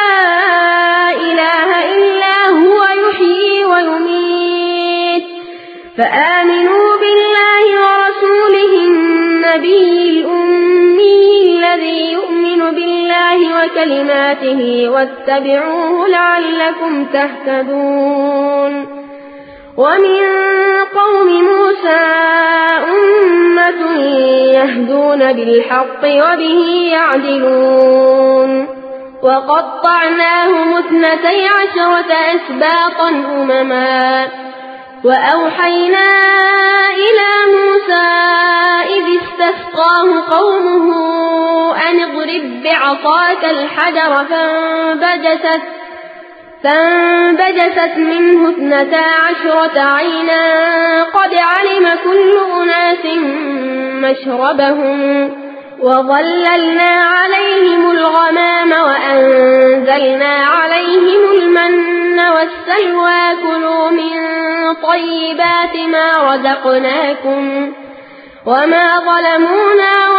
إله إلا هو يحيي ويميت فآمنوا بالله ورسوله النبي الأمي الذي يؤمن بالله وكلماته واتبعوه لعلكم تهتدون ومن قوم موسى أمة يهدون بالحق وبه يعدلون وقطعناهم اثنتي عشرة أسباطا أمما وأوحينا إلى موسى إذ استسقاه قومه أن اضرب بعصاك الحجر فانبجست فانبجست منه اثنتا عشرة عينا قد علم كل أناس مشربهم وظللنا عليهم الغمام وأنزلنا عليهم المن والسلوى كلوا من طيبات ما رزقناكم وما ظلمونا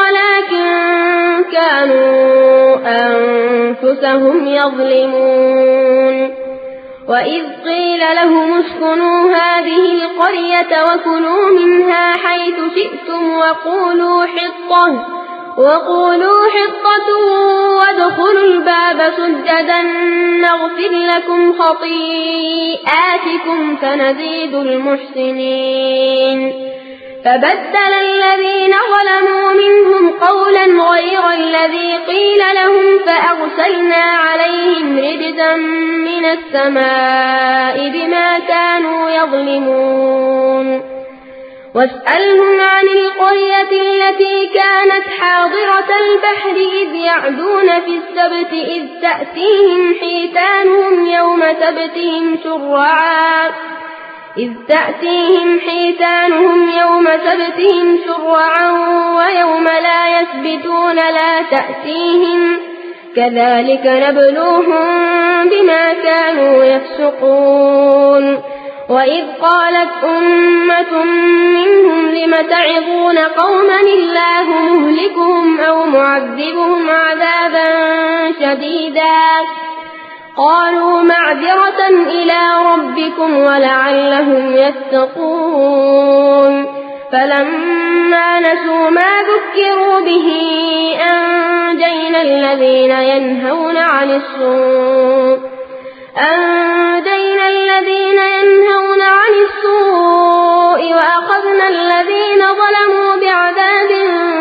ولكن كانوا أنفسهم يظلمون وإذ قيل لهم اسكنوا هذه القرية وكلوا منها حيث شئتم وقولوا حطة وقولوا حطة وادخلوا الباب سجدا نغفر لكم خطيئاتكم سنزيد المحسنين فبدل الذين ظلموا منهم قولا غير الذي قيل لهم فأرسلنا عليهم رجزا من السماء بما كانوا يظلمون واسألهم عن القرية التي كانت حاضرة البحر إذ يعدون في السبت إذ تأتيهم حيتانهم يوم سبتهم شرعا إذ تأتيهم حيتانهم يوم سبتهم شرعا ويوم لا يسبتون لا تأتيهم كذلك نبلوهم بما كانوا يفسقون وإذ قالت أمة منهم لم تعظون قوما الله مهلكهم أو معذبهم عذابا شديدا قالوا معذرة إلى ربكم ولعلهم يتقون فلما نسوا ما ذكروا به أنجينا الذين ينهون عن السوء أنجينا الذين ينهون عن السوء وأخذنا الذين ظلموا بعذاب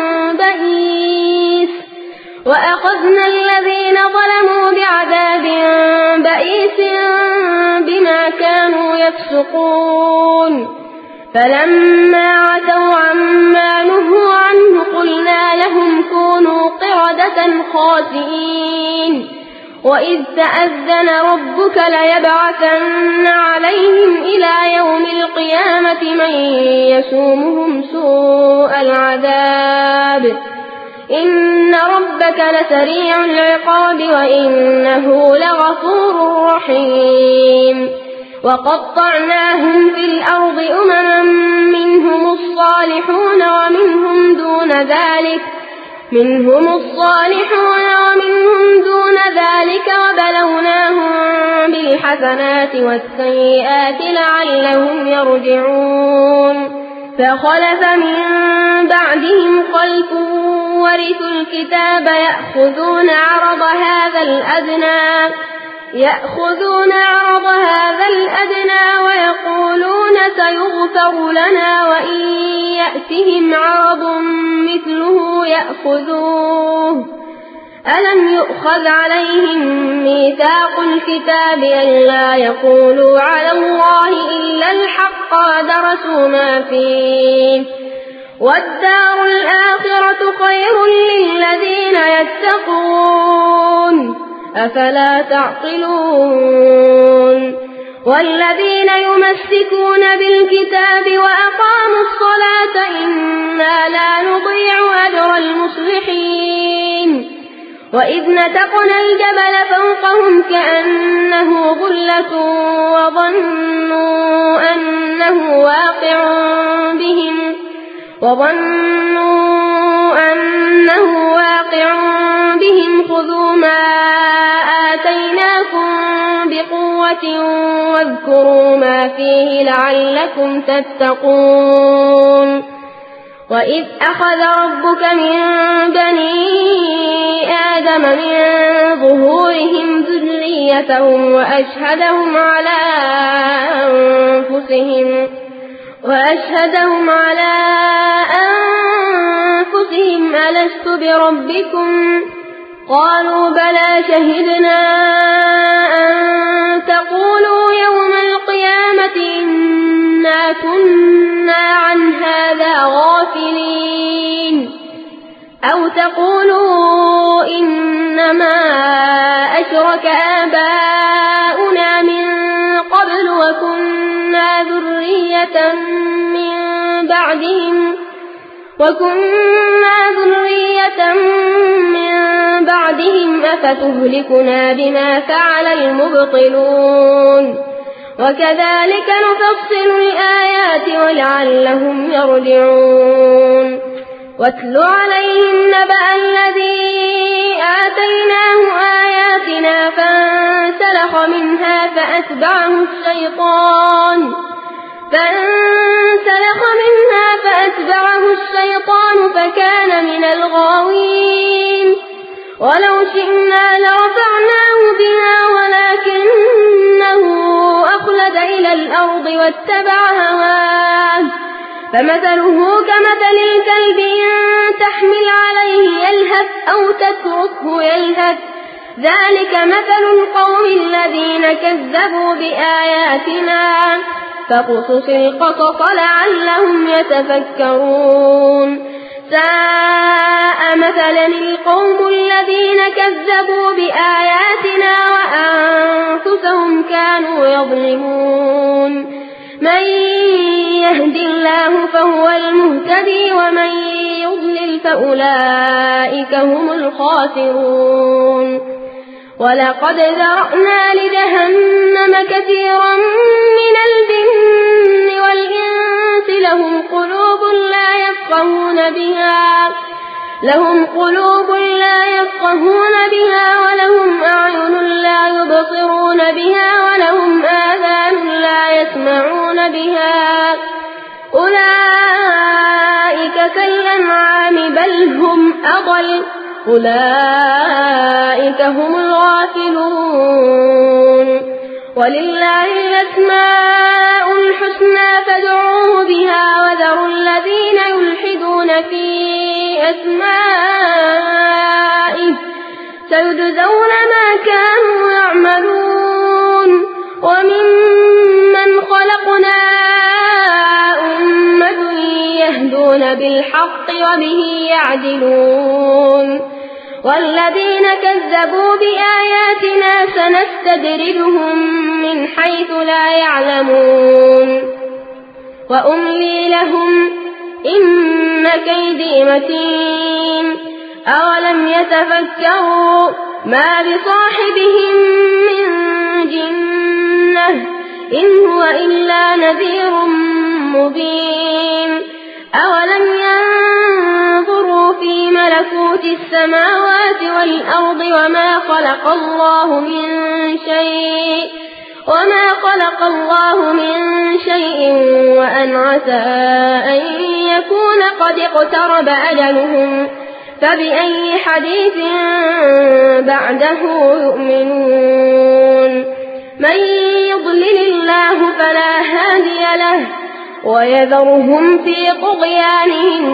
بئيس وأخذنا الذين ظلموا بعذاب بئيس بما كانوا يفسقون فلما عتوا عما نهوا عنه قلنا لهم كونوا قردة خاسئين وإذ تأذن ربك ليبعثن عليهم إلى يوم القيامة من يسومهم سوء العذاب إن ربك لسريع العقاب وإنه لغفور رحيم وقطعناهم في الأرض أمما منهم الصالحون ومنهم دون ذلك منهم الصالحون ومنهم دون ذلك وبلوناهم بالحسنات والسيئات لعلهم يرجعون فخلف من بعدهم خلف ورثوا الكتاب يأخذون عرض هذا الأدنى يأخذون عرض هذا الأدنى ويقولون سيغفر لنا وإن يأتهم عرض مثله يأخذوه ألم يؤخذ عليهم ميثاق الكتاب ألا يقولوا على الله إلا الحق ودرسوا ما فيه والدار الآخرة خير للذين يتقون أفلا تعقلون والذين يمسكون بالكتاب وأقاموا الصلاة إنا لا نضيع أجر المصلحين وإذ نتقنا الجبل فوقهم كأنه ظلة وظنوا أنه واقع بهم وظنوا أنه واقع بهم خذوا ما آتيناكم بقوة واذكروا ما فيه لعلكم تتقون وإذ أخذ ربك من بني آدم من ظهورهم ذريتهم وأشهدهم على أنفسهم وأشهدهم على أنفسهم ألست بربكم قالوا بلى شهدنا أن تقولوا يوم القيامة إنا كنا عن هذا غافلين أو تقولوا إنما أشرك آباؤنا من قبل وكنا ذرية من بعدهم وكنا ذرية من بعدهم أفتهلكنا بما فعل المبطلون وكذلك نفصل الآيات ولعلهم يرجعون واتل عليهم نبأ الذي آتيناه آياتنا فانسلخ منها فأتبعه الشيطان فانسلخ منها فأتبعه الشيطان فكان من الغاوين ولو شئنا لرفعناه بها ولكنه أخلد إلى الأرض واتبع هواه فمثله كمثل الكلب إن تحمل عليه يلهث أو تتركه يلهث ذلك مثل القوم الذين كذبوا بآياتنا فاقصص القصص لعلهم يتفكرون ساء مثلا القوم الذين كذبوا بآياتنا وأنفسهم كانوا يظلمون من يهد الله فهو المهتدي ومن يضلل فأولئك هم الخاسرون ولقد ذرأنا لجهنم كثيرا من الجن والإنس لهم قلوب لا يفقهون بها لهم قلوب لا يفقهون بها ولهم أعين لا يبصرون بها ولهم آذان لا يسمعون بها أولئك كالأنعام بل هم أضل أولئك هم الغافلون ولله الأسماء الحسنى فادعوه بها وذروا الذين يلحدون في أسمائه سيجزون ما كانوا يعملون وممن خلقنا أمة يهدون بالحق وبه يعدلون والذين كذبوا بآياتنا سنستدرجهم من حيث لا يعلمون وأملي لهم إن كيدي متين أولم يتفكروا ما بصاحبهم من جنة إن هو إلا نذير مبين أولم ينظروا في ملكوت السماوات والأرض وما خلق الله من شيء وما خلق الله من شيء وأن عسى أن يكون قد اقترب أجلهم فبأي حديث بعده يؤمنون من يضلل الله فلا هادي له ويذرهم في طغيانهم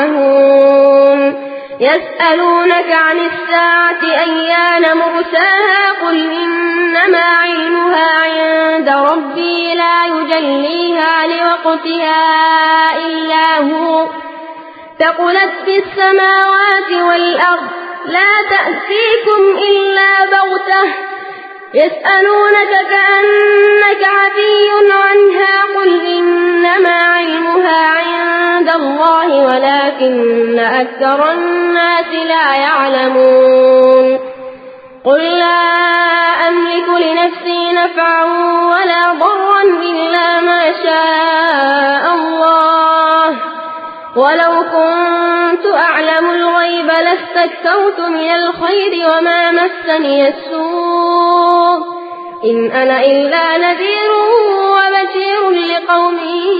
يعمهون يسألونك عن الساعة أيان مرساها قل إنما علمها عند ربي لا يجليها لوقتها إلا هو ثقلت في السماوات والأرض لا تأتيكم إلا بغتة يسألونك كأنك عفي عنها قل إنما علمها عند الله ولكن أكثر الناس لا يعلمون قل لا أملك لنفسي نفعا ولا ضرا إلا ما شاء الله ولو كنت أعلم الغيب لاستكثرت من الخير وما مسني السوء إن أنا إلا نذير وبشير لقوم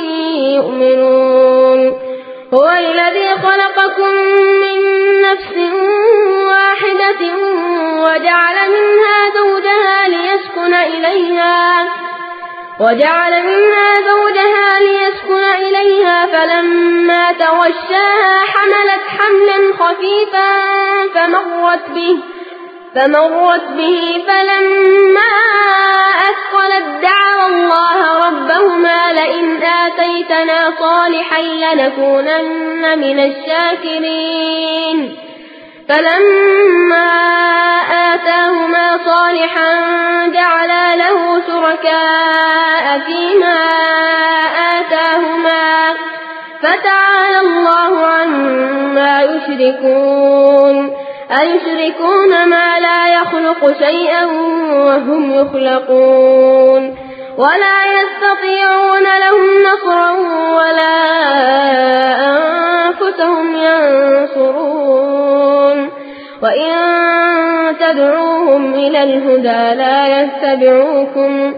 يؤمنون هو الذي خلقكم من نفس واحدة وجعل منها زوجها ليسكن إليها وجعل منها زوجها ليسكن إليها فلما تغشاها حملت حملا خفيفا فمرت به فمرت به فلما أثقلت دعوا الله ربهما لئن آتيتنا صالحا لنكونن من الشاكرين فلما آتاهما صالحا جعلا له شركاء فيما آتاهما فتعالى الله عما يشركون أيشركون ما لا يخلق شيئا وهم يخلقون ولا يستطيعون لهم نصرا ولا أنفسهم ينصرون وإن تدعوهم إلى الهدى لا يتبعوكم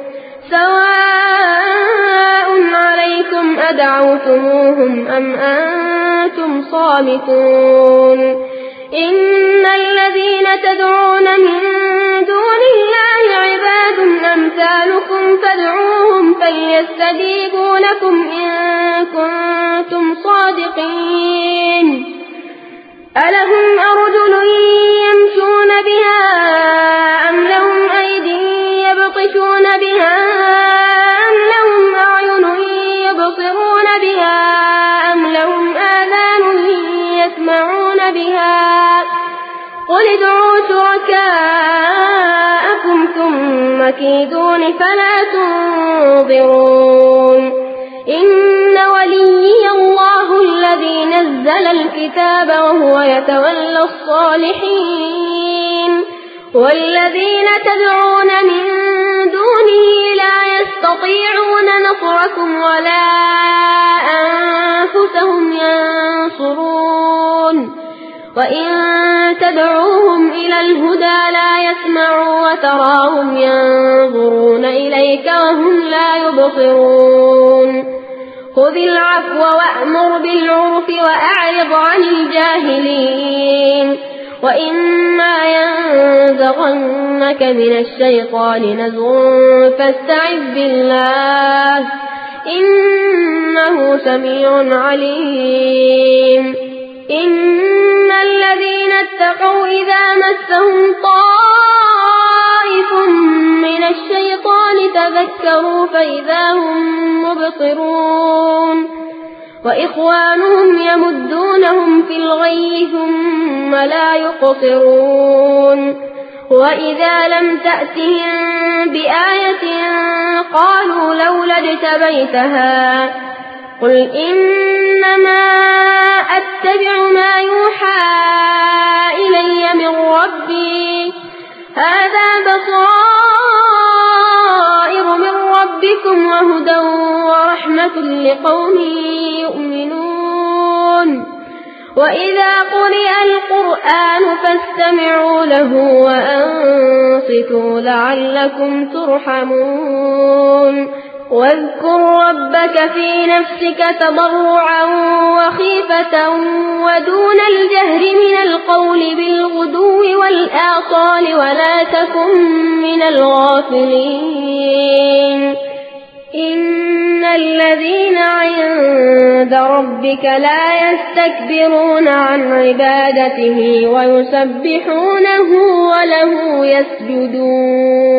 سواء عليكم أدعوتموهم أم أنتم صامتون إن الذين تدعون من دون الله عباد أمثالكم فادعوهم فليستجيبوا لكم إن كنتم صادقين ألهم أرجل يمشون بها أم لهم أيدي يبطشون بها أم لهم أعين يبصرون بها أم لهم آذان يسمعون بها قل ادعوا شركاءكم ثم كيدون فلا تنظرون إن وليي الله الذي نزل الكتاب وهو يتولى الصالحين والذين تدعون من دونه لا يستطيعون نصركم ولا أنفسهم ينصرون وإن تدعوهم إلى الهدى لا يسمعوا وتراهم ينظرون إليك وهم لا يبصرون خذ العفو وأمر بالعرف وأعرض عن الجاهلين وإما ينزغنك من الشيطان نزغ فاستعذ بالله إنه سميع عليم إن الذين اتقوا إذا مسهم طائف من الشيطان تذكروا فإذا هم مبصرون وإخوانهم يمدونهم في الغي ثم لا يقصرون وإذا لم تأتهم بآية قالوا لولا اجتبيتها قل إنما أتبع ما يوحى إلي من ربي هذا بصائر من ربكم وهدى ورحمة لقوم يؤمنون وإذا قرئ القرآن فاستمعوا له وأنصتوا لعلكم ترحمون واذكر ربك في نفسك تضرعا وخيفة ودون الجهر من القول بالغدو والآصال ولا تكن من الغافلين إن الذين عند ربك لا يستكبرون عن عبادته ويسبحونه وله يسجدون